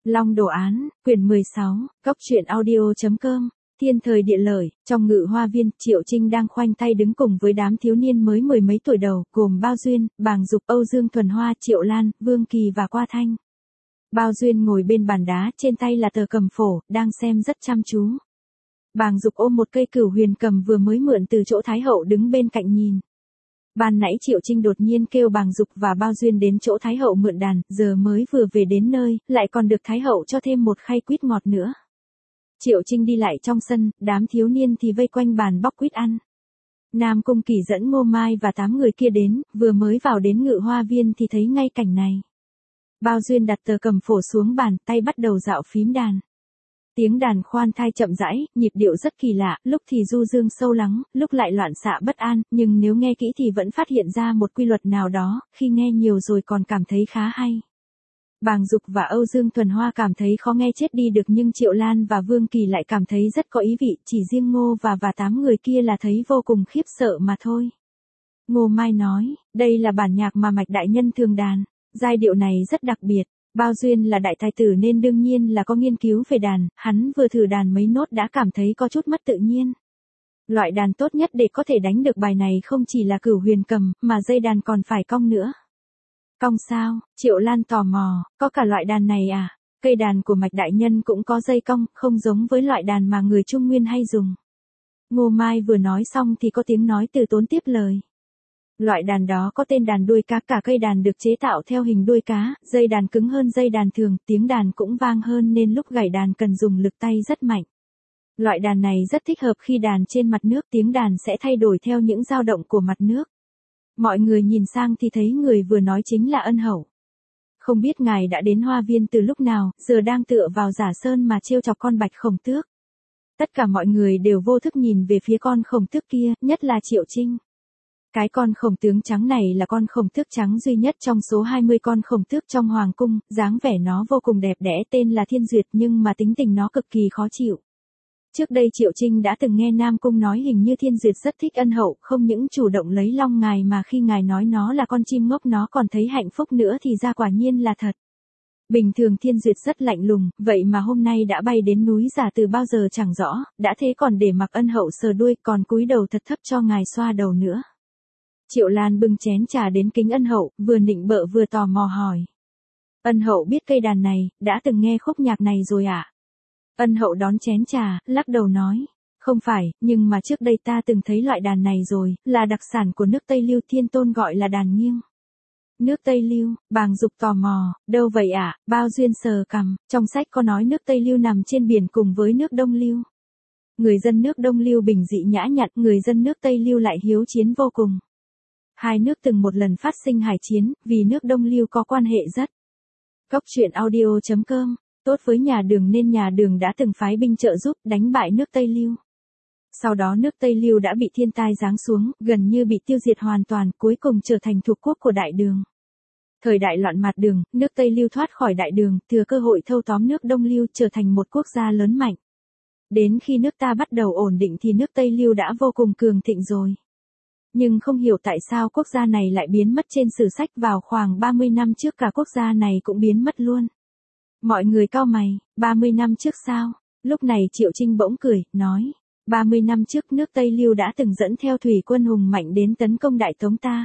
Long Đồ Án, quyển 16, Cốc truyện audio.com. Thiên thời địa lợi, trong Ngự Hoa Viên, Triệu Trinh đang khoanh tay đứng cùng với đám thiếu niên mới mười mấy tuổi đầu, gồm Bao Duyên, Bàng Dục, Âu Dương Thuần Hoa, Triệu Lan, Vương Kỳ và Qua Thanh. Bao Duyên ngồi bên bàn đá, trên tay là tờ cầm phổ, đang xem rất chăm chú. Bàng Dục ôm một cây cửu huyền cầm vừa mới mượn từ chỗ Thái Hậu đứng bên cạnh nhìn. Ban nãy Triệu Trinh đột nhiên kêu Bàng Dục và Bao Duyên đến chỗ Thái Hậu mượn đàn, giờ mới vừa về đến nơi, lại còn được Thái Hậu cho thêm một khay quýt ngọt nữa. Triệu Trinh đi lại trong sân, đám thiếu niên thì vây quanh bàn bóc quýt ăn. Nam Cung Kỳ dẫn Ngô Mai và 8 người kia đến, vừa mới vào đến Ngự Hoa Viên thì thấy ngay cảnh này. Bao Duyên đặt tờ cầm phổ xuống bàn, tay bắt đầu dạo phím đàn. Tiếng đàn khoan thai chậm rãi, nhịp điệu rất kỳ lạ, lúc thì du dương sâu lắng, lúc lại loạn xạ bất an, nhưng nếu nghe kỹ thì vẫn phát hiện ra một quy luật nào đó, khi nghe nhiều rồi còn cảm thấy khá hay. Bàng Dục và Âu Dương Thuần Hoa cảm thấy khó nghe chết đi được, nhưng Triệu Lan và Vương Kỳ lại cảm thấy rất có ý vị, chỉ riêng Ngô và 8 người kia là thấy vô cùng khiếp sợ mà thôi. Ngô Mai nói, đây là bản nhạc mà Mạch đại nhân thường đàn, giai điệu này rất đặc biệt. Bao Duyên là đại tài tử nên đương nhiên là có nghiên cứu về đàn, hắn vừa thử đàn mấy nốt đã cảm thấy có chút mất tự nhiên. Loại đàn tốt nhất để có thể đánh được bài này không chỉ là cửu huyền cầm, mà dây đàn còn phải cong nữa. Cong sao? Triệu Lan tò mò, có cả loại đàn này à? Cây đàn của Mạch đại nhân cũng có dây cong, không giống với loại đàn mà người Trung Nguyên hay dùng. Ngô Mai vừa nói xong thì có tiếng nói từ Tốn tiếp lời. Loại đàn đó có tên đàn đuôi cá, cả cây đàn được chế tạo theo hình đuôi cá, dây đàn cứng hơn dây đàn thường, tiếng đàn cũng vang hơn nên lúc gảy đàn cần dùng lực tay rất mạnh. Loại đàn này rất thích hợp khi đàn trên mặt nước, tiếng đàn sẽ thay đổi theo những dao động của mặt nước. Mọi người nhìn sang thì thấy người vừa nói chính là Ân Hậu. Không biết ngài đã đến Hoa Viên từ lúc nào, giờ đang tựa vào giả sơn mà trêu chọc con Bạch Khổng Tước. Tất cả mọi người đều vô thức nhìn về phía con khổng tước kia, nhất là Triệu Trinh. Cái con khổng tướng trắng này là con khổng tước trắng duy nhất trong số 20 con khổng tước trong hoàng cung, dáng vẻ nó vô cùng đẹp đẽ, tên là Thiên Duyệt, nhưng mà tính tình nó cực kỳ khó chịu. Trước đây Triệu Trinh đã từng nghe Nam Cung nói hình như Thiên Duyệt rất thích Ân Hậu, không những chủ động lấy long ngài mà khi ngài nói nó là con chim ngốc nó còn thấy hạnh phúc nữa, thì ra quả nhiên là thật. Bình thường Thiên Duyệt rất lạnh lùng, vậy mà hôm nay đã bay đến núi giả từ bao giờ chẳng rõ, đã thế còn để mặc Ân Hậu sờ đuôi, còn cúi đầu thật thấp cho ngài xoa đầu nữa. Triệu Lan bưng chén trà đến kính Ân Hậu, vừa nịnh bợ vừa tò mò hỏi. Ân Hậu biết cây đàn này, đã từng nghe khúc nhạc này rồi ạ? Ân Hậu đón chén trà, lắc đầu nói. Không phải, nhưng mà trước đây ta từng thấy loại đàn này rồi, là đặc sản của nước Tây Lưu, Thiên Tôn gọi là đàn nghiêng. Nước Tây Lưu, Bàng Dục tò mò, đâu vậy ạ? Bao Duyên sờ cằm, trong sách có nói nước Tây Lưu nằm trên biển cùng với nước Đông Lưu. Người dân nước Đông Lưu bình dị nhã nhặn, người dân nước Tây Lưu lại hiếu chiến vô cùng. Hai nước từng một lần phát sinh hải chiến, vì nước Đông Lưu có quan hệ rất. Cốc truyện audio.com, tốt với nhà Đường nên nhà Đường đã từng phái binh trợ giúp đánh bại nước Tây Lưu. Sau đó nước Tây Lưu đã bị thiên tai giáng xuống, gần như bị tiêu diệt hoàn toàn, cuối cùng trở thành thuộc quốc của Đại Đường. Thời đại loạn mạt Đường, nước Tây Lưu thoát khỏi Đại Đường, thừa cơ hội thâu tóm nước Đông Lưu trở thành một quốc gia lớn mạnh. Đến khi nước ta bắt đầu ổn định thì nước Tây Lưu đã vô cùng cường thịnh rồi. Nhưng không hiểu tại sao quốc gia này lại biến mất trên sử sách, vào khoảng 30 năm trước cả quốc gia này cũng biến mất luôn. Mọi người cau mày, 30 năm trước sao? Lúc này Triệu Trinh bỗng cười, nói, 30 năm trước nước Tây Lưu đã từng dẫn theo thủy quân hùng mạnh đến tấn công Đại Tống ta.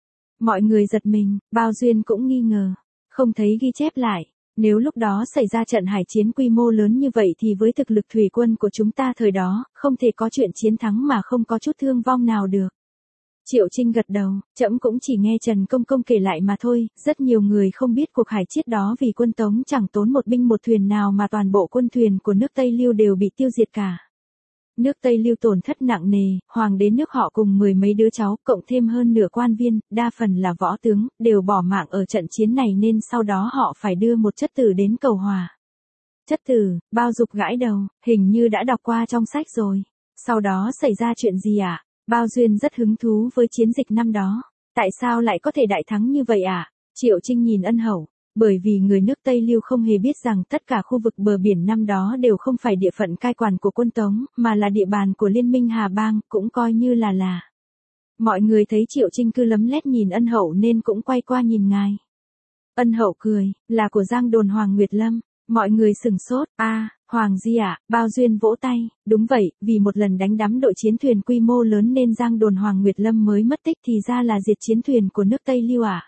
Mọi người giật mình, Bao Duyên cũng nghi ngờ, không thấy ghi chép lại. Nếu lúc đó xảy ra trận hải chiến quy mô lớn như vậy thì với thực lực thủy quân của chúng ta thời đó, không thể có chuyện chiến thắng mà không có chút thương vong nào được. Triệu Trinh gật đầu, trẫm cũng chỉ nghe Trần Công Công kể lại mà thôi, rất nhiều người không biết cuộc hải chiến đó vì quân Tống chẳng tốn một binh một thuyền nào mà toàn bộ quân thuyền của nước Tây Lưu đều bị tiêu diệt cả. Nước Tây Lưu tổn thất nặng nề, hoàng đế nước họ cùng mười mấy đứa cháu, cộng thêm hơn nửa quan viên, đa phần là võ tướng, đều bỏ mạng ở trận chiến này nên sau đó họ phải đưa một chất tử đến cầu hòa. Chất tử? Bao Dục gãi đầu, hình như đã đọc qua trong sách rồi. Sau đó xảy ra chuyện gì ạ? Bao Duyên rất hứng thú với chiến dịch năm đó. Tại sao lại có thể đại thắng như vậy ạ? Triệu Trinh nhìn Ân Hậu. Bởi vì người nước Tây Lưu không hề biết rằng tất cả khu vực bờ biển năm đó đều không phải địa phận cai quản của quân Tống, mà là địa bàn của Liên minh Hà Bang, cũng coi như là. Mọi người thấy Triệu Trinh cứ lấm lét nhìn Ân Hậu nên cũng quay qua nhìn ngài. Ân Hậu cười, là của Giang Đồn Hoàng Nguyệt Lâm. Mọi người sửng sốt, Hoàng Di ạ, Bao Duyên vỗ tay, đúng vậy, vì một lần đánh đắm đội chiến thuyền quy mô lớn nên giang đồn Hoàng Nguyệt Lâm mới mất tích thì ra là diệt chiến thuyền của nước Tây Lưu ạ.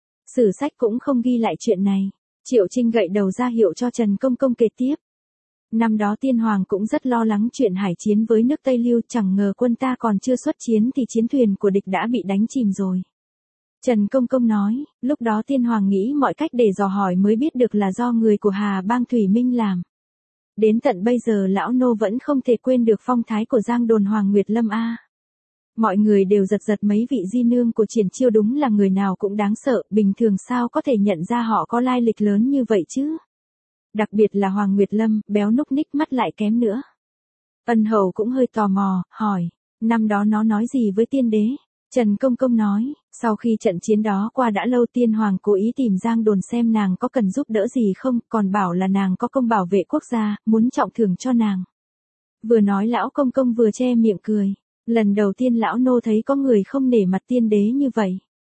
Sử sách cũng không ghi lại chuyện này. Triệu Trinh gậy đầu ra hiệu cho Trần Công Công kể tiếp. Năm đó Tiên Hoàng cũng rất lo lắng chuyện hải chiến với nước Tây Lưu, chẳng ngờ quân ta còn chưa xuất chiến thì chiến thuyền của địch đã bị đánh chìm rồi. Trần Công Công nói, lúc đó Tiên Hoàng nghĩ mọi cách để dò hỏi mới biết được là do người của Hà Bang Thủy Minh làm. Đến tận bây giờ lão nô vẫn không thể quên được phong thái của giang đồn Hoàng Nguyệt Lâm a. Mọi người đều giật giật, mấy vị di nương của Triển Chiêu đúng là người nào cũng đáng sợ, bình thường sao có thể nhận ra họ có lai lịch lớn như vậy chứ. Đặc biệt là Hoàng Nguyệt Lâm, béo núc ních, mắt lại kém nữa. Ân Hầu cũng hơi tò mò, hỏi, năm đó nó nói gì với tiên đế? Trần Công Công nói, sau khi trận chiến đó qua đã lâu, Tiên Hoàng cố ý tìm giang đồn xem nàng có cần giúp đỡ gì không, còn bảo là nàng có công bảo vệ quốc gia, muốn trọng thưởng cho nàng. Vừa nói lão Công Công vừa che miệng cười. Lần đầu tiên lão nô thấy có người không nể mặt tiên đế như vậy.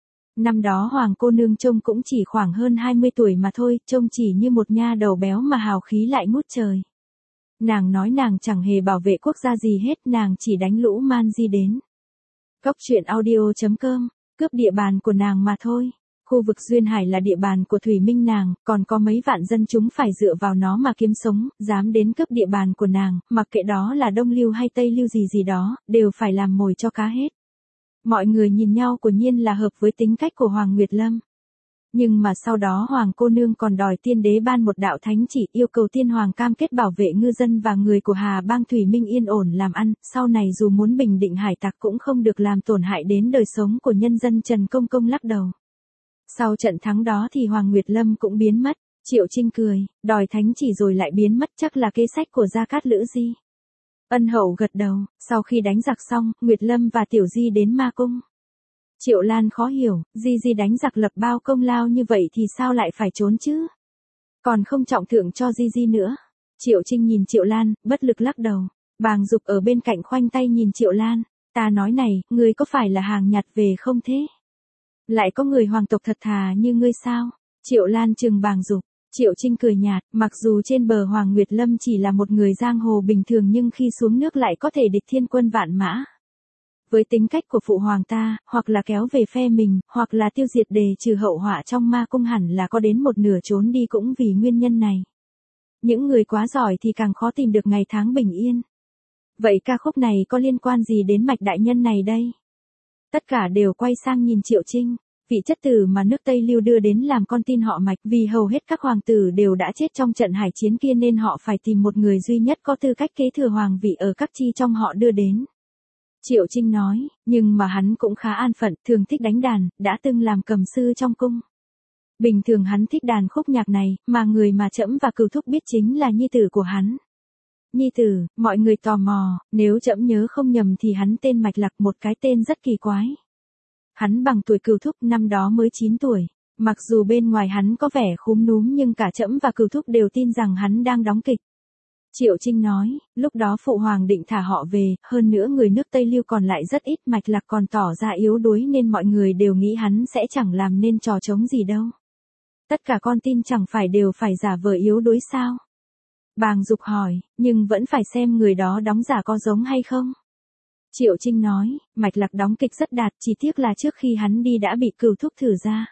Năm đó Hoàng cô nương trông cũng chỉ khoảng hơn 20 tuổi mà thôi, trông chỉ như một nha đầu béo mà hào khí lại ngút trời. Nàng nói nàng chẳng hề bảo vệ quốc gia gì hết, nàng chỉ đánh lũ man di đến. Cóc truyện audio.com, cướp địa bàn của nàng mà thôi. Khu vực Duyên Hải là địa bàn của Thủy Minh nàng, còn có mấy vạn dân chúng phải dựa vào nó mà kiếm sống, dám đến cướp địa bàn của nàng, mặc kệ đó là Đông Lưu hay Tây Lưu gì đó, đều phải làm mồi cho cá hết. Mọi người nhìn nhau quả nhiên là hợp với tính cách của Hoàng Nguyệt Lâm. Nhưng mà sau đó Hoàng cô nương còn đòi tiên đế ban một đạo thánh chỉ, yêu cầu Tiên Hoàng cam kết bảo vệ ngư dân và người của Hà Bang Thủy Minh yên ổn làm ăn, sau này dù muốn bình định hải tặc cũng không được làm tổn hại đến đời sống của nhân dân. Trần Công Công lắc đầu. Sau trận thắng đó thì Hoàng Nguyệt Lâm cũng biến mất. Triệu Trinh cười, đòi thánh chỉ rồi lại biến mất, chắc là kế sách của Gia Cát Lữ Di. Ân Hậu gật đầu, sau khi đánh giặc xong, Nguyệt Lâm và Tiểu Di đến Ma Cung. Triệu Lan khó hiểu, Di đánh giặc lập bao công lao như vậy thì sao lại phải trốn chứ? Còn không trọng thưởng cho Di nữa. Triệu Trinh nhìn Triệu Lan, bất lực lắc đầu. Bàng Dục ở bên cạnh khoanh tay nhìn Triệu Lan. Ta nói này, ngươi có phải là hàng nhặt về không thế? Lại có người hoàng tộc thật thà như ngươi sao? Triệu Lan trừng Bàng Dục. Triệu Trinh cười nhạt, mặc dù trên bờ Hoàng Nguyệt Lâm chỉ là một người giang hồ bình thường nhưng khi xuống nước lại có thể địch thiên quân vạn mã. Với tính cách của phụ hoàng ta, hoặc là kéo về phe mình, hoặc là tiêu diệt đề trừ hậu họa trong Ma Cung, hẳn là có đến một nửa trốn đi cũng vì nguyên nhân này. Những người quá giỏi thì càng khó tìm được ngày tháng bình yên. Vậy ca khúc này có liên quan gì đến Mạch đại nhân này đây? Tất cả đều quay sang nhìn Triệu Trinh. Vị chất tử mà nước Tây Lưu đưa đến làm con tin họ Mạch, vì hầu hết các hoàng tử đều đã chết trong trận hải chiến kia nên họ phải tìm một người duy nhất có tư cách kế thừa hoàng vị ở các chi trong họ đưa đến. Triệu Trinh nói, nhưng mà hắn cũng khá an phận, thường thích đánh đàn, đã từng làm cầm sư trong cung. Bình thường hắn thích đàn khúc nhạc này, mà người mà trẫm và Cửu Thúc biết chính là nhi tử của hắn. Nhi tử, mọi người tò mò, nếu trẫm nhớ không nhầm thì hắn tên Mạch Lạc, một cái tên rất kỳ quái. Hắn bằng tuổi Cửu Thúc, năm đó mới 9 tuổi. Mặc dù bên ngoài hắn có vẻ khúm núm nhưng cả trẫm và Cửu Thúc đều tin rằng hắn đang đóng kịch. Triệu Trinh nói, lúc đó phụ hoàng định thả họ về, hơn nữa người nước Tây Lưu còn lại rất ít, Mạch Lạc còn tỏ ra yếu đuối nên mọi người đều nghĩ hắn sẽ chẳng làm nên trò trống gì đâu. Tất cả con tin chẳng phải đều phải giả vờ yếu đuối sao? Bàng Dục hỏi, nhưng vẫn phải xem người đó đóng giả có giống hay không? Triệu Trinh nói, Mạch Lạc đóng kịch rất đạt, chỉ tiếc là trước khi hắn đi đã bị Cửu Thúc thử ra.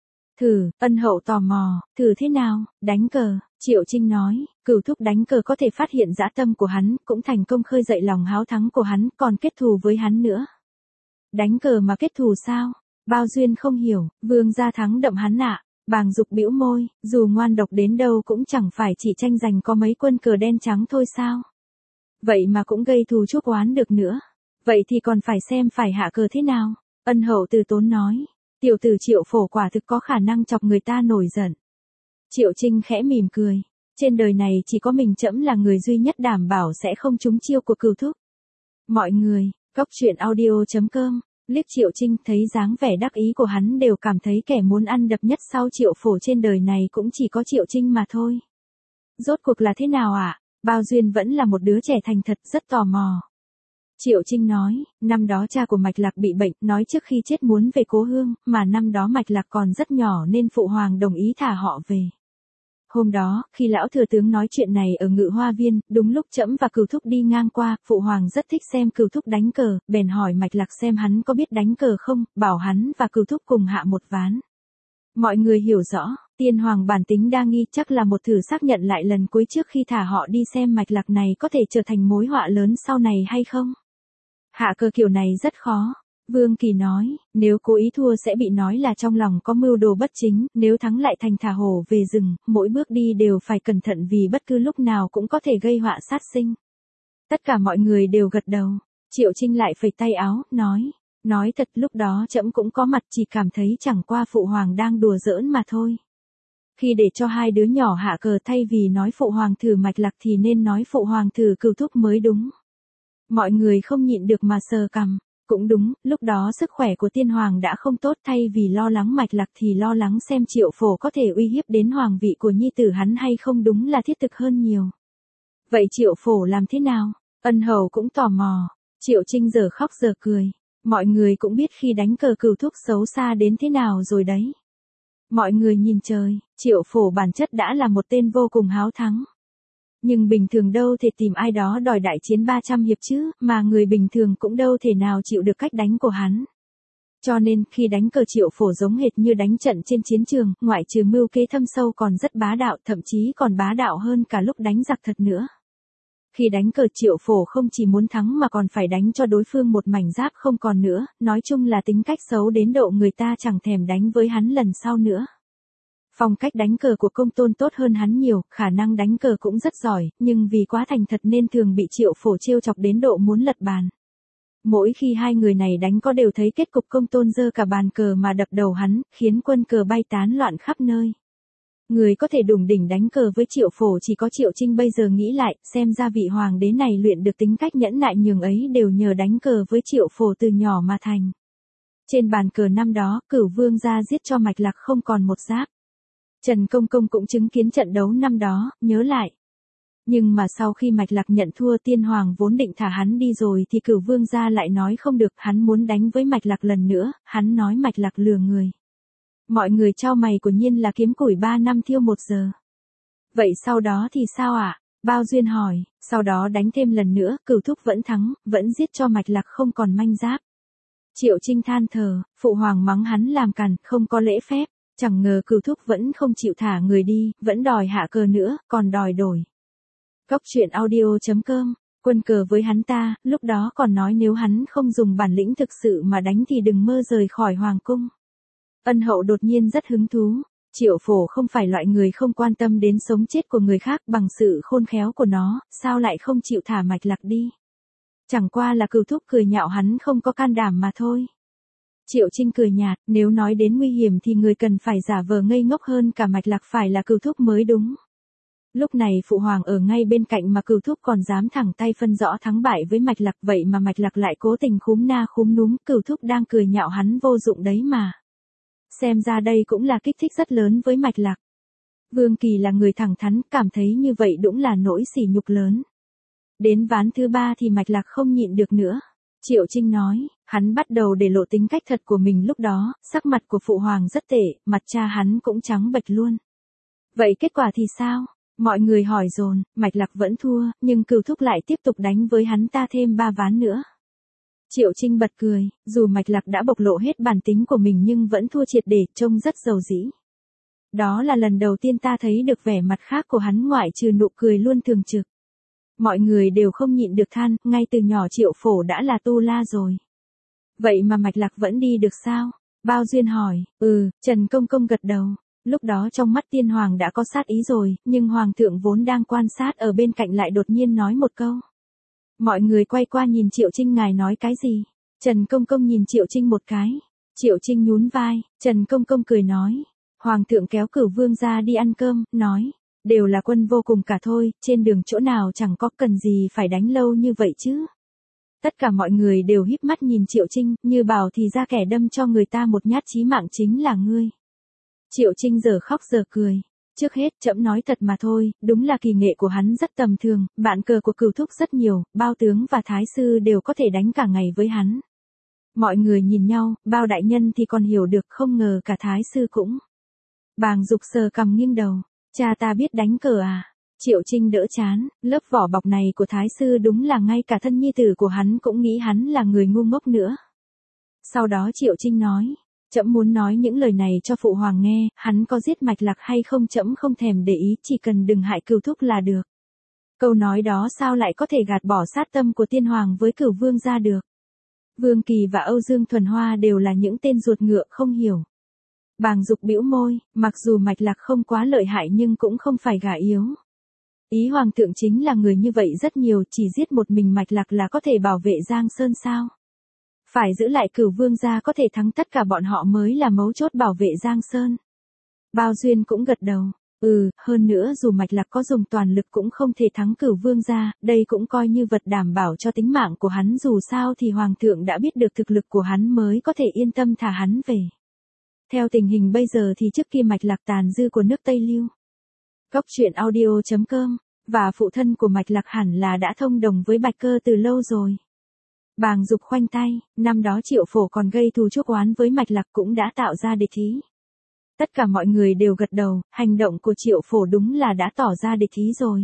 Thử, Ân Hậu tò mò, thử thế nào? Đánh cờ. Triệu Trinh nói, Cửu Thúc đánh cờ có thể phát hiện dã tâm của hắn, cũng thành công khơi dậy lòng háo thắng của hắn, còn kết thù với hắn nữa. Đánh cờ mà kết thù sao? Bao Duyên không hiểu, vương gia thắng đậm hắn ạ. Bàng Dục bĩu môi, dù ngoan độc đến đâu cũng chẳng phải chỉ tranh giành có mấy quân cờ đen trắng thôi sao? Vậy mà cũng gây thù chuốc oán được nữa. Vậy thì còn phải xem phải hạ cờ thế nào? Ân Hậu từ tốn nói, tiểu tử Triệu Phổ quả thực có khả năng chọc người ta nổi giận. Triệu Trinh khẽ mỉm cười, trên đời này chỉ có mình trẫm là người duy nhất đảm bảo sẽ không trúng chiêu của Cửu Thúc. Mọi người, cóc truyện audio.com, liếc Triệu Trinh thấy dáng vẻ đắc ý của hắn đều cảm thấy kẻ muốn ăn đập nhất sau Triệu Phổ trên đời này cũng chỉ có Triệu Trinh mà thôi. Rốt cuộc là thế nào ạ? Bao Duyên vẫn là một đứa trẻ thành thật, rất tò mò. Triệu Trinh nói, năm đó cha của Mạch Lạc bị bệnh, nói trước khi chết muốn về cố hương, mà năm đó Mạch Lạc còn rất nhỏ nên phụ hoàng đồng ý thả họ về. Hôm đó, khi lão thừa tướng nói chuyện này ở Ngự Hoa Viên, đúng lúc trẫm và Cửu Thúc đi ngang qua, phụ hoàng rất thích xem Cửu Thúc đánh cờ, bèn hỏi Mạch Lạc xem hắn có biết đánh cờ không, bảo hắn và Cửu Thúc cùng hạ một ván. Mọi người hiểu rõ, tiên hoàng bản tính đa nghi, chắc là một thử xác nhận lại lần cuối trước khi thả họ đi xem Mạch Lạc này có thể trở thành mối họa lớn sau này hay không. Hạ cờ kiểu này rất khó. Vương Kỳ nói, nếu cố ý thua sẽ bị nói là trong lòng có mưu đồ bất chính, nếu thắng lại thành thả hổ về rừng, mỗi bước đi đều phải cẩn thận vì bất cứ lúc nào cũng có thể gây họa sát sinh. Tất cả mọi người đều gật đầu. Triệu Trinh lại phẩy tay áo, nói thật lúc đó trẫm cũng có mặt, chỉ cảm thấy chẳng qua phụ hoàng đang đùa giỡn mà thôi. Khi để cho hai đứa nhỏ hạ cờ thay vì nói phụ hoàng thử Mạch Lạc thì nên nói phụ hoàng thử Cửu Thúc mới đúng. Mọi người không nhịn được mà sờ cằm. Cũng đúng, lúc đó sức khỏe của tiên hoàng đã không tốt, thay vì lo lắng Mạch Lạc thì lo lắng xem Triệu Phổ có thể uy hiếp đến hoàng vị của nhi tử hắn hay không, đúng là thiết thực hơn nhiều. Vậy Triệu Phổ làm thế nào? Ân hầu cũng tò mò. Triệu Trinh giờ khóc giờ cười. Mọi người cũng biết khi đánh cờ Cửu Thúc xấu xa đến thế nào rồi đấy. Mọi người nhìn trời, Triệu Phổ bản chất đã là một tên vô cùng háo thắng. Nhưng bình thường đâu thể tìm ai đó đòi đại chiến 300 hiệp chứ, mà người bình thường cũng đâu thể nào chịu được cách đánh của hắn. Cho nên, khi đánh cờ Triệu Phổ giống hệt như đánh trận trên chiến trường, ngoại trừ mưu kế thâm sâu còn rất bá đạo, thậm chí còn bá đạo hơn cả lúc đánh giặc thật nữa. Khi đánh cờ Triệu Phổ không chỉ muốn thắng mà còn phải đánh cho đối phương một mảnh giáp không còn nữa, nói chung là tính cách xấu đến độ người ta chẳng thèm đánh với hắn lần sau nữa. Phong cách đánh cờ của Công Tôn tốt hơn hắn nhiều, khả năng đánh cờ cũng rất giỏi, nhưng vì quá thành thật nên thường bị Triệu Phổ trêu chọc đến độ muốn lật bàn. Mỗi khi hai người này đánh có đều thấy kết cục Công Tôn giơ cả bàn cờ mà đập đầu hắn, khiến quân cờ bay tán loạn khắp nơi. Người có thể đủng đỉnh đánh cờ với Triệu Phổ chỉ có Triệu Trinh. Bây giờ nghĩ lại, xem ra vị hoàng đế này luyện được tính cách nhẫn nại nhường ấy đều nhờ đánh cờ với Triệu Phổ từ nhỏ mà thành. Trên bàn cờ năm đó, Cửu Vương gia giết cho Mạch Lạc không còn một giáp. Trần Công Công cũng chứng kiến trận đấu năm đó, nhớ lại. Nhưng mà sau khi Mạch Lạc nhận thua, tiên hoàng vốn định thả hắn đi rồi thì Cửu Vương gia lại nói không được, hắn muốn đánh với Mạch Lạc lần nữa, hắn nói Mạch Lạc lừa người. Mọi người chau mày, của nhiên là kiếm củi 3 năm thiêu 1 giờ. Vậy sau đó thì sao ạ? Bao Duyên hỏi, sau đó đánh thêm lần nữa, Cửu Thúc vẫn thắng, vẫn giết cho Mạch Lạc không còn manh giáp. Triệu Trinh than thở, phụ hoàng mắng hắn làm càn, không có lễ phép. Chẳng ngờ Cửu Thúc vẫn không chịu thả người đi, vẫn đòi hạ cờ nữa, còn đòi đổi. Góc truyện audio.com, quân cờ với hắn ta, lúc đó còn nói nếu hắn không dùng bản lĩnh thực sự mà đánh thì đừng mơ rời khỏi hoàng cung. Ân hậu đột nhiên rất hứng thú. Triệu Phổ không phải loại người không quan tâm đến sống chết của người khác, bằng sự khôn khéo của nó, sao lại không chịu thả Mạch Lạc đi. Chẳng qua là Cửu Thúc cười nhạo hắn không có can đảm mà thôi. Triệu Trinh cười nhạt, nếu nói đến nguy hiểm thì người cần phải giả vờ ngây ngốc hơn cả Mạch Lạc phải là Cửu Thúc mới đúng. Lúc này phụ hoàng ở ngay bên cạnh mà Cửu Thúc còn dám thẳng tay phân rõ thắng bại với Mạch Lạc, vậy mà Mạch Lạc lại cố tình khúm na khúm núm, Cửu Thúc đang cười nhạo hắn vô dụng đấy mà. Xem ra đây cũng là kích thích rất lớn với Mạch Lạc. Vương Kỳ là người thẳng thắn, cảm thấy như vậy đúng là nỗi sỉ nhục lớn. Đến ván thứ 3 thì Mạch Lạc không nhịn được nữa. Triệu Trinh nói, hắn bắt đầu để lộ tính cách thật của mình lúc đó, sắc mặt của phụ hoàng rất tệ, mặt cha hắn cũng trắng bệch luôn. Vậy kết quả thì sao? Mọi người hỏi dồn, Mạch Lạc vẫn thua, nhưng Cửu Thúc lại tiếp tục đánh với hắn ta thêm 3 ván nữa. Triệu Trinh bật cười, dù Mạch Lạc đã bộc lộ hết bản tính của mình nhưng vẫn thua triệt để, trông rất giàu dĩ. Đó là lần đầu tiên ta thấy được vẻ mặt khác của hắn ngoại trừ nụ cười luôn thường trực. Mọi người đều không nhịn được than, ngay từ nhỏ Triệu Phổ đã là tu la rồi. Vậy mà Mạch Lạc vẫn đi được sao? Bao Duyên hỏi, Trần Công Công gật đầu. Lúc đó trong mắt tiên hoàng đã có sát ý rồi, nhưng hoàng thượng vốn đang quan sát ở bên cạnh lại đột nhiên nói một câu. Mọi người quay qua nhìn Triệu Trinh, ngài nói cái gì? Trần Công Công nhìn Triệu Trinh một cái. Triệu Trinh nhún vai, Trần Công Công cười nói. Hoàng thượng kéo Cửu Vương ra đi ăn cơm, nói. Đều là quân vô cùng cả thôi, trên đường chỗ nào chẳng có, cần gì phải đánh lâu như vậy chứ. Tất cả mọi người đều híp mắt nhìn Triệu Trinh, như bảo thì ra kẻ đâm cho người ta một nhát chí mạng chính là ngươi. Triệu Trinh giờ khóc giờ cười. Trước hết, trẫm nói thật mà thôi, đúng là kỳ nghệ của hắn rất tầm thường, bạn cờ của Cửu Thúc rất nhiều, Bao tướng và Thái sư đều có thể đánh cả ngày với hắn. Mọi người nhìn nhau, Bao đại nhân thì còn hiểu được, không ngờ cả Thái sư cũng. Bàng Dục sờ cằm nghiêng đầu. Cha ta biết đánh cờ à? Triệu Trinh đỡ chán, lớp vỏ bọc này của Thái sư đúng là ngay cả thân nhi tử của hắn cũng nghĩ hắn là người ngu ngốc nữa. Sau đó Triệu Trinh nói, trẫm muốn nói những lời này cho phụ hoàng nghe, hắn có giết Mạch Lạc hay không trẫm không thèm để ý, chỉ cần đừng hại Cửu thúc là được. Câu nói đó sao lại có thể gạt bỏ sát tâm của tiên hoàng với Cửu vương gia được. Vương Kỳ và Âu Dương Thuần Hoa đều là những tên ruột ngựa không hiểu. Bàng Dục bĩu môi, mặc dù Mạch Lạc không quá lợi hại nhưng cũng không phải gà yếu. Ý hoàng thượng chính là người như vậy rất nhiều, chỉ giết một mình Mạch Lạc là có thể bảo vệ Giang Sơn sao? Phải giữ lại Cửu vương gia có thể thắng tất cả bọn họ mới là mấu chốt bảo vệ Giang Sơn. Bao Duyên cũng gật đầu, hơn nữa dù Mạch Lạc có dùng toàn lực cũng không thể thắng Cửu vương gia, đây cũng coi như vật đảm bảo cho tính mạng của hắn, dù sao thì hoàng thượng đã biết được thực lực của hắn mới có thể yên tâm thả hắn về. Theo tình hình bây giờ thì trước khi Mạch Lạc tàn dư của nước Tây Lưu, Cóc truyện audio.com, và phụ thân của Mạch Lạc hẳn là đã thông đồng với Bạch Cơ từ lâu rồi. Bàng Dục khoanh tay, năm đó Triệu Phổ còn gây thù chuốc oán với Mạch Lạc cũng đã tạo ra địch ý. Tất cả mọi người đều gật đầu, hành động của Triệu Phổ đúng là đã tỏ ra địch ý rồi.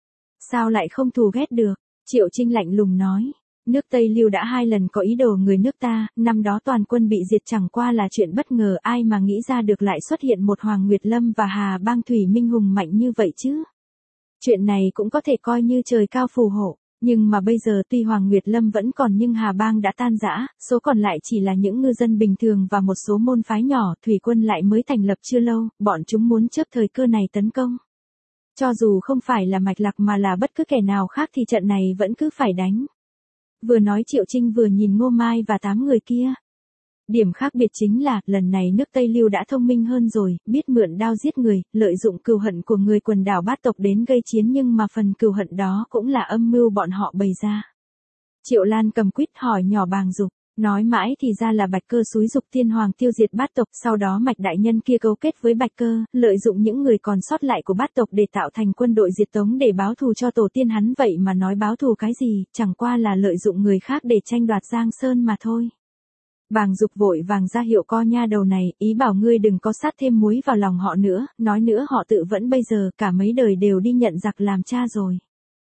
Sao lại không thù ghét được? Triệu Trinh lạnh lùng nói. Nước Tây Lưu đã 2 lần có ý đồ người nước ta, năm đó toàn quân bị diệt chẳng qua là chuyện bất ngờ, ai mà nghĩ ra được lại xuất hiện một Hoàng Nguyệt Lâm và Hà Bang Thủy Minh hùng mạnh như vậy chứ. Chuyện này cũng có thể coi như trời cao phù hộ, nhưng mà bây giờ tuy Hoàng Nguyệt Lâm vẫn còn nhưng Hà Bang đã tan rã, số còn lại chỉ là những ngư dân bình thường và một số môn phái nhỏ, thủy quân lại mới thành lập chưa lâu, bọn chúng muốn chớp thời cơ này tấn công. Cho dù không phải là Mạch Lạc mà là bất cứ kẻ nào khác thì trận này vẫn cứ phải đánh. Vừa nói Triệu Trinh vừa nhìn Ngô Mai và 8 người kia. Điểm khác biệt chính là, lần này nước Tây Lưu đã thông minh hơn rồi, biết mượn đao giết người, lợi dụng cừu hận của người quần đảo Bát tộc đến gây chiến, nhưng mà phần cừu hận đó cũng là âm mưu bọn họ bày ra. Triệu Lan cầm quýt hỏi nhỏ Bàng Dục, nói mãi thì ra là Bạch Cơ xúi dục tiên hoàng tiêu diệt Bát tộc, sau đó Mạch đại nhân kia cấu kết với Bạch Cơ, lợi dụng những người còn sót lại của Bát tộc để tạo thành quân đội diệt Tống để báo thù cho tổ tiên hắn, vậy mà nói báo thù cái gì, chẳng qua là lợi dụng người khác để tranh đoạt Giang Sơn mà thôi. Bàng Dục vội vàng ra hiệu co nha đầu này, ý bảo ngươi đừng có sát thêm muối vào lòng họ nữa, nói nữa họ tự vẫn bây giờ cả mấy đời đều đi nhận giặc làm cha rồi.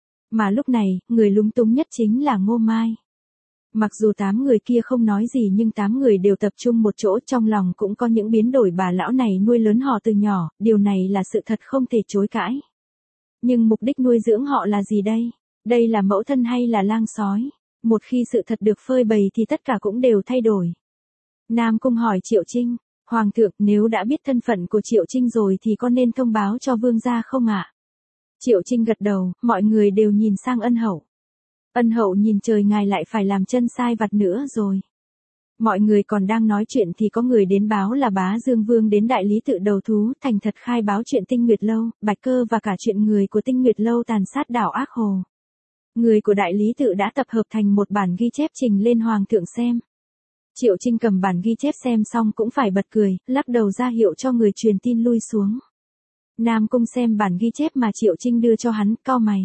Mà lúc này, người lúng túng nhất chính là Ngô Mai. Mặc dù 8 người kia không nói gì nhưng 8 người đều tập trung một chỗ, trong lòng cũng có những biến đổi. Bà lão này nuôi lớn họ từ nhỏ, điều này là sự thật không thể chối cãi. Nhưng mục đích nuôi dưỡng họ là gì đây? Đây là mẫu thân hay là lang sói? Một khi sự thật được phơi bày thì tất cả cũng đều thay đổi. Nam Cung hỏi Triệu Trinh, Hoàng thượng nếu đã biết thân phận của Triệu Trinh rồi thì có nên thông báo cho vương gia không ạ? Triệu Trinh gật đầu, mọi người đều nhìn sang Ân Hậu. Ân Hậu nhìn trời, ngài lại phải làm chân sai vặt nữa rồi. Mọi người còn đang nói chuyện thì có người đến báo là Bá Dương Vương đến Đại Lý Tự đầu thú, thành thật khai báo chuyện Tinh Nguyệt Lâu, Bạch Cơ và cả chuyện người của Tinh Nguyệt Lâu tàn sát đảo Ác Hồ. Người của Đại Lý Tự đã tập hợp thành một bản ghi chép trình lên Hoàng thượng xem. Triệu Trinh cầm bản ghi chép xem xong cũng phải bật cười, lắc đầu ra hiệu cho người truyền tin lui xuống. Nam Cung xem bản ghi chép mà Triệu Trinh đưa cho hắn, cau mày.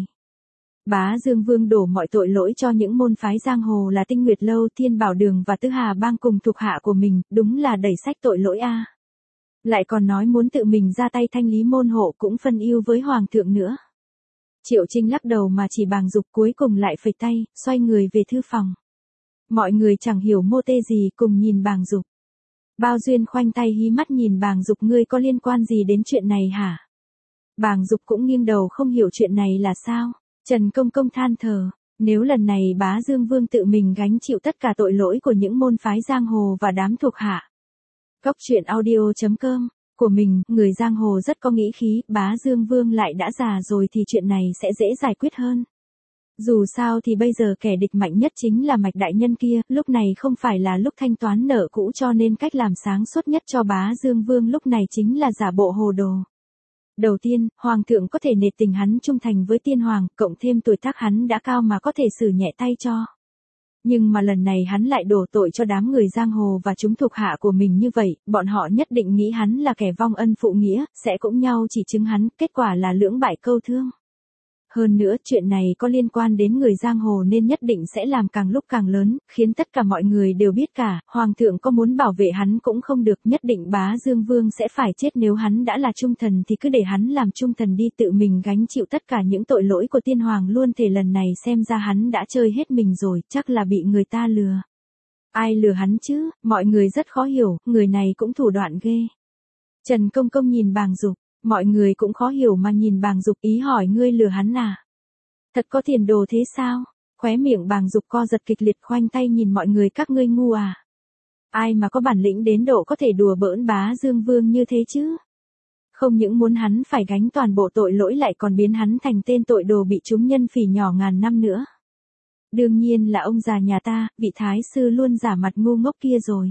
Bá Dương Vương đổ mọi tội lỗi cho những môn phái giang hồ là Tinh Nguyệt Lâu, Thiên Bảo Đường và Tứ Hà Bang cùng thuộc hạ của mình, đúng là đẩy sách tội lỗi a. Lại còn nói muốn tự mình ra tay thanh lý môn hộ, cũng phân ưu với Hoàng thượng nữa. Triệu Trinh lắc đầu mà chỉ Bàng Dục, cuối cùng lại phẩy tay, xoay người về thư phòng. Mọi người chẳng hiểu mô tê gì, cùng nhìn Bàng Dục. Bao Duyên khoanh tay hí mắt nhìn Bàng Dục, ngươi có liên quan gì đến chuyện này hả? Bàng Dục cũng nghiêng đầu không hiểu chuyện này là sao. Trần Công Công than thở, nếu lần này Bá Dương Vương tự mình gánh chịu tất cả tội lỗi của những môn phái giang hồ và đám thuộc hạ. Cóc truyện audio.com, của mình, người giang hồ rất có nghĩ khí, Bá Dương Vương lại đã già rồi thì chuyện này sẽ dễ giải quyết hơn. Dù sao thì bây giờ kẻ địch mạnh nhất chính là Mạch đại nhân kia, lúc này không phải là lúc thanh toán nợ cũ, cho nên cách làm sáng suốt nhất cho Bá Dương Vương lúc này chính là giả bộ hồ đồ. Đầu tiên, Hoàng thượng có thể nể tình hắn trung thành với tiên hoàng, cộng thêm tuổi tác hắn đã cao mà có thể xử nhẹ tay cho. Nhưng mà lần này hắn lại đổ tội cho đám người giang hồ và chúng thuộc hạ của mình như vậy, bọn họ nhất định nghĩ hắn là kẻ vong ân phụ nghĩa, sẽ cũng nhau chỉ chứng hắn, kết quả là lưỡng bại câu thương. Hơn nữa chuyện này có liên quan đến người giang hồ nên nhất định sẽ làm càng lúc càng lớn, khiến tất cả mọi người đều biết cả, hoàng thượng có muốn bảo vệ hắn cũng không được, nhất định Bá Dương Vương sẽ phải chết, nếu hắn đã là trung thần thì cứ để hắn làm trung thần đi, tự mình gánh chịu tất cả những tội lỗi của tiên hoàng luôn, thể lần này xem ra hắn đã chơi hết mình rồi, chắc là bị người ta lừa. Ai lừa hắn chứ, mọi người rất khó hiểu, người này cũng thủ đoạn ghê. Trần Công Công nhìn Bàng Dục, mọi người cũng khó hiểu mà nhìn Bàng Dục, ý hỏi ngươi lừa hắn à? Thật có tiền đồ thế sao? Khóe miệng Bàng Dục co giật kịch liệt, khoanh tay nhìn mọi người, các ngươi ngu à? Ai mà có bản lĩnh đến độ có thể đùa bỡn Bá Dương Vương như thế chứ? Không những muốn hắn phải gánh toàn bộ tội lỗi lại còn biến hắn thành tên tội đồ bị chúng nhân phỉ nhỏ ngàn năm nữa. Đương nhiên là ông già nhà ta, vị thái sư luôn giả mặt ngu ngốc kia rồi.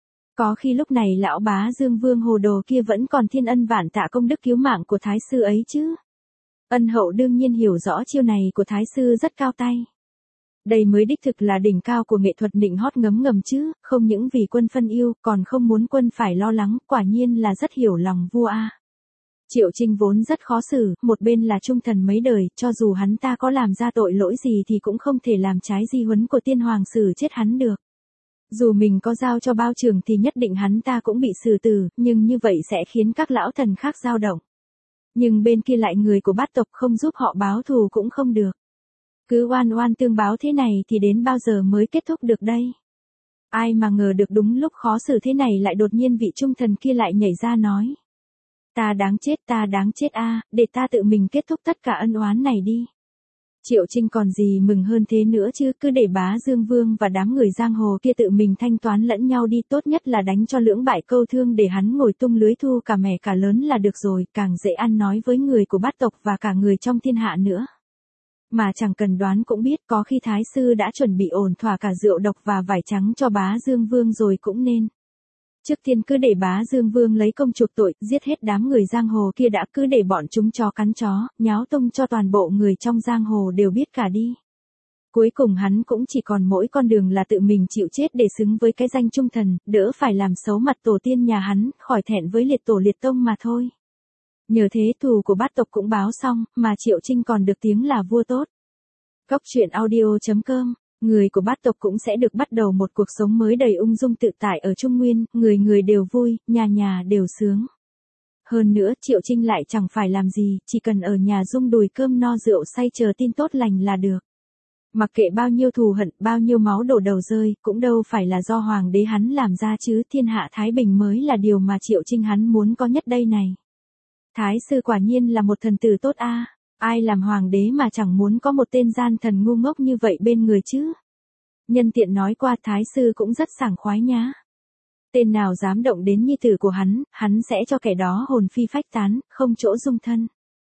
Có khi lúc này lão Bá Dương Vương hồ đồ kia vẫn còn thiên ân vạn tạ công đức cứu mạng của thái sư ấy chứ. Ân hậu đương nhiên hiểu rõ chiêu này của thái sư rất cao tay. Đây mới đích thực là đỉnh cao của nghệ thuật nịnh hót ngấm ngầm chứ, không những vì quân phân yêu, còn không muốn quân phải lo lắng, quả nhiên là rất hiểu lòng vua a. Triệu Trinh vốn rất khó xử, một bên là trung thần mấy đời, cho dù hắn ta có làm ra tội lỗi gì thì cũng không thể làm trái di huấn của tiên hoàng xử chết hắn được. Dù mình có giao cho bao trường thì nhất định hắn ta cũng bị xử tử, nhưng như vậy sẽ khiến các lão thần khác dao động. Nhưng bên kia lại người của bát tộc không giúp họ báo thù cũng không được. Cứ oan oan tương báo thế này thì đến bao giờ mới kết thúc được đây? Ai mà ngờ được đúng lúc khó xử thế này lại đột nhiên vị trung thần kia lại nhảy ra nói. Ta đáng chết a, để ta tự mình kết thúc tất cả ân oán này đi. Triệu Trinh còn gì mừng hơn thế nữa chứ, cứ để Bá Dương Vương và đám người giang hồ kia tự mình thanh toán lẫn nhau đi, tốt nhất là đánh cho lưỡng bại câu thương để hắn ngồi tung lưới thu cả mẻ cả lớn là được rồi, càng dễ ăn nói với người của bát tộc và cả người trong thiên hạ nữa. Mà chẳng cần đoán cũng biết, có khi thái sư đã chuẩn bị ổn thỏa cả rượu độc và vải trắng cho Bá Dương Vương rồi cũng nên. Trước tiên cứ để Bá Dương Vương lấy công chuộc tội, giết hết đám người giang hồ kia đã, cứ để bọn chúng chó cắn chó, nháo tung cho toàn bộ người trong giang hồ đều biết cả đi. Cuối cùng hắn cũng chỉ còn mỗi con đường là tự mình chịu chết để xứng với cái danh trung thần, đỡ phải làm xấu mặt tổ tiên nhà hắn, khỏi thẹn với liệt tổ liệt tông mà thôi. Nhờ thế thù của bát tộc cũng báo xong, mà Triệu Trinh còn được tiếng là vua tốt. Cóc truyện audio.com, người của bát tộc cũng sẽ được bắt đầu một cuộc sống mới đầy ung dung tự tại ở Trung Nguyên, người người đều vui, nhà nhà đều sướng. Hơn nữa Triệu Trinh lại chẳng phải làm gì, chỉ cần ở nhà rung đùi cơm no rượu say chờ tin tốt lành là được. Mặc kệ bao nhiêu thù hận, bao nhiêu máu đổ đầu rơi, cũng đâu phải là do hoàng đế hắn làm ra chứ, thiên hạ thái bình mới là điều mà Triệu Trinh hắn muốn có nhất đây này. Thái sư quả nhiên là một thần tử tốt a, ai làm hoàng đế mà chẳng muốn có một tên gian thần ngu ngốc như vậy bên người chứ. Nhân tiện nói qua, thái sư cũng rất sảng khoái nhá. Tên nào dám động đến nhi tử của hắn sẽ cho kẻ đó hồn phi phách tán, không chỗ dung thân.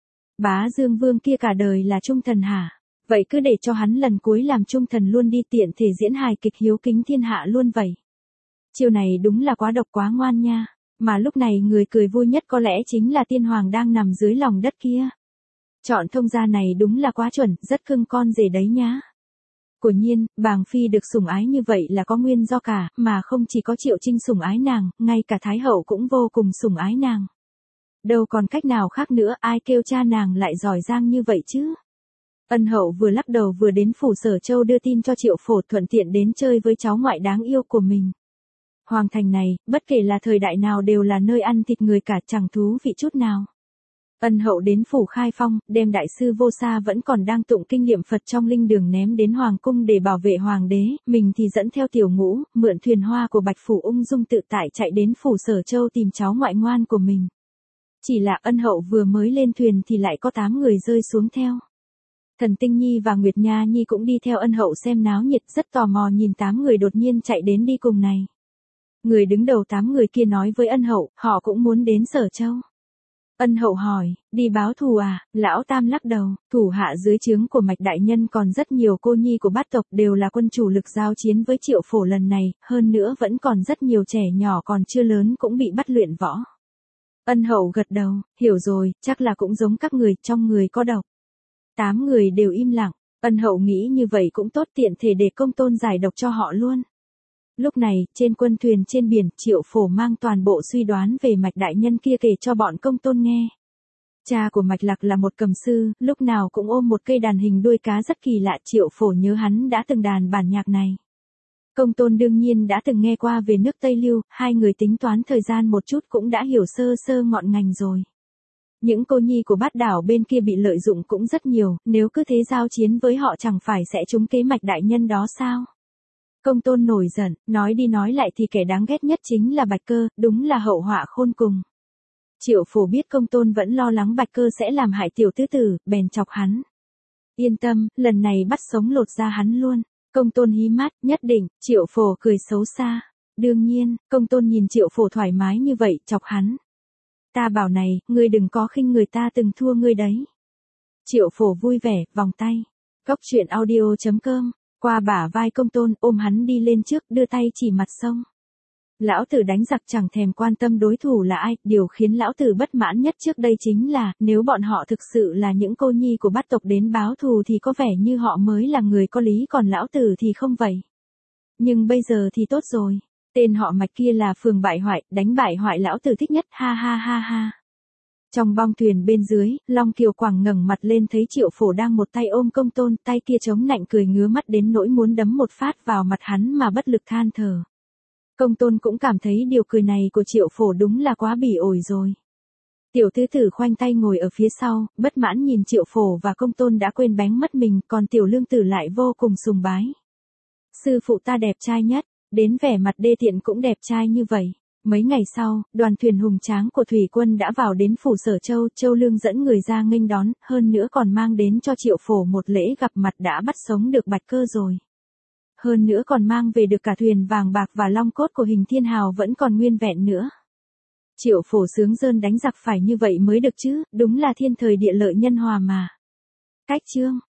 Bá Dương Vương kia cả đời là trung thần hả? Vậy cứ để cho hắn lần cuối làm trung thần luôn đi, tiện thể diễn hài kịch hiếu kính thiên hạ luôn vậy. Chiêu này đúng là quá độc quá ngoan nha. Mà lúc này người cười vui nhất có lẽ chính là tiên hoàng đang nằm dưới lòng đất kia. Chọn thông gia này đúng là quá chuẩn, rất cưng con rể đấy nhá. Quả nhiên, bàng phi được sủng ái như vậy là có nguyên do cả, mà không chỉ có Triệu Trinh sủng ái nàng, ngay cả thái hậu cũng vô cùng sủng ái nàng. Đâu còn cách nào khác nữa, ai kêu cha nàng lại giỏi giang như vậy chứ. Ân hậu vừa lắc đầu vừa đến phủ Sở Châu đưa tin cho Triệu Phổ, thuận tiện đến chơi với cháu ngoại đáng yêu của mình. Hoàng thành này, bất kể là thời đại nào đều là nơi ăn thịt người cả, chẳng thú vị chút nào. Ân hậu đến phủ Khai Phong, đem đại sư Vô Sa vẫn còn đang tụng kinh niệm Phật trong linh đường ném đến hoàng cung để bảo vệ hoàng đế, mình thì dẫn theo tiểu ngũ, mượn thuyền hoa của Bạch Phủ ung dung tự tại chạy đến phủ Sở Châu tìm cháu ngoại ngoan của mình. Chỉ là Ân hậu vừa mới lên thuyền thì lại có 8 người rơi xuống theo. Thần Tinh Nhi và Nguyệt Nha Nhi cũng đi theo Ân hậu xem náo nhiệt, rất tò mò nhìn 8 người đột nhiên chạy đến đi cùng này. Người đứng đầu 8 người kia nói với Ân hậu, họ cũng muốn đến Sở Châu. Ân hậu hỏi, đi báo thù à? Lão Tam lắc đầu, thủ hạ dưới trướng của Mạch đại nhân còn rất nhiều cô nhi của bát tộc, đều là quân chủ lực giao chiến với Triệu Phổ lần này, hơn nữa vẫn còn rất nhiều trẻ nhỏ còn chưa lớn cũng bị bắt luyện võ. Ân hậu gật đầu, hiểu rồi, chắc là cũng giống các người, trong người có độc. 8 người đều im lặng, Ân hậu nghĩ như vậy cũng tốt, tiện thể để công tôn giải độc cho họ luôn. Lúc này, trên quân thuyền trên biển, Triệu Phổ mang toàn bộ suy đoán về Mạch đại nhân kia kể cho bọn công tôn nghe. Cha của Mạch Lạc là một cầm sư, lúc nào cũng ôm một cây đàn hình đuôi cá rất kỳ lạ. Triệu Phổ nhớ hắn đã từng đàn bản nhạc này. Công Tôn đương nhiên đã từng nghe qua về nước Tây Lưu, hai người tính toán thời gian một chút cũng đã hiểu sơ sơ ngọn ngành rồi. Những cô nhi của Bát Đảo bên kia bị lợi dụng cũng rất nhiều, nếu cứ thế giao chiến với họ chẳng phải sẽ trúng kế Mạch đại nhân đó sao? Công Tôn nổi giận, nói đi nói lại thì kẻ đáng ghét nhất chính là Bạch Cơ, đúng là hậu họa khôn cùng. Triệu Phổ biết Công Tôn vẫn lo lắng Bạch Cơ sẽ làm hại tiểu tứ tử, bèn chọc hắn. Yên tâm, lần này bắt sống lột da hắn luôn. Công Tôn hí mắt, nhất định. Triệu Phổ cười xấu xa. Đương nhiên, Công Tôn nhìn Triệu Phổ thoải mái như vậy, chọc hắn. Ta bảo này, ngươi đừng có khinh người ta từng thua ngươi đấy. Triệu Phổ vui vẻ, vòng tay. Cóc truyện audio.com. Qua bả vai Công Tôn, ôm hắn đi lên trước, đưa tay chỉ mặt sông. Lão tử đánh giặc chẳng thèm quan tâm đối thủ là ai, điều khiến lão tử bất mãn nhất trước đây chính là, nếu bọn họ thực sự là những cô nhi của Bát tộc đến báo thù thì có vẻ như họ mới là người có lý, còn lão tử thì không vậy. Nhưng bây giờ thì tốt rồi, tên họ Mạch kia là phường bại hoại, đánh bại hoại lão tử thích nhất, ha ha ha ha. Trong bong thuyền bên dưới, Long Kiều Quảng ngẩng mặt lên thấy Triệu Phổ đang một tay ôm Công Tôn, tay kia chống nạnh cười ngứa mắt đến nỗi muốn đấm một phát vào mặt hắn mà bất lực than thở. Công Tôn cũng cảm thấy điều cười này của Triệu Phổ đúng là quá bỉ ổi rồi. Tiểu tứ tử khoanh tay ngồi ở phía sau, bất mãn nhìn Triệu Phổ và Công Tôn đã quên bén mất mình, còn tiểu lương tử lại vô cùng sùng bái. Sư phụ ta đẹp trai nhất, đến vẻ mặt đê tiện cũng đẹp trai như vậy. Mấy ngày sau, đoàn thuyền hùng tráng của thủy quân đã vào đến phủ Sở Châu, Châu Lương dẫn người ra nghênh đón, hơn nữa còn mang đến cho Triệu Phổ một lễ gặp mặt đã bắt sống được Bạch Cơ rồi. Hơn nữa còn mang về được cả thuyền vàng bạc và long cốt của Hình Thiên Hào vẫn còn nguyên vẹn nữa. Triệu Phổ sướng rơn đánh giặc phải như vậy mới được chứ, đúng là thiên thời địa lợi nhân hòa mà. Cách chương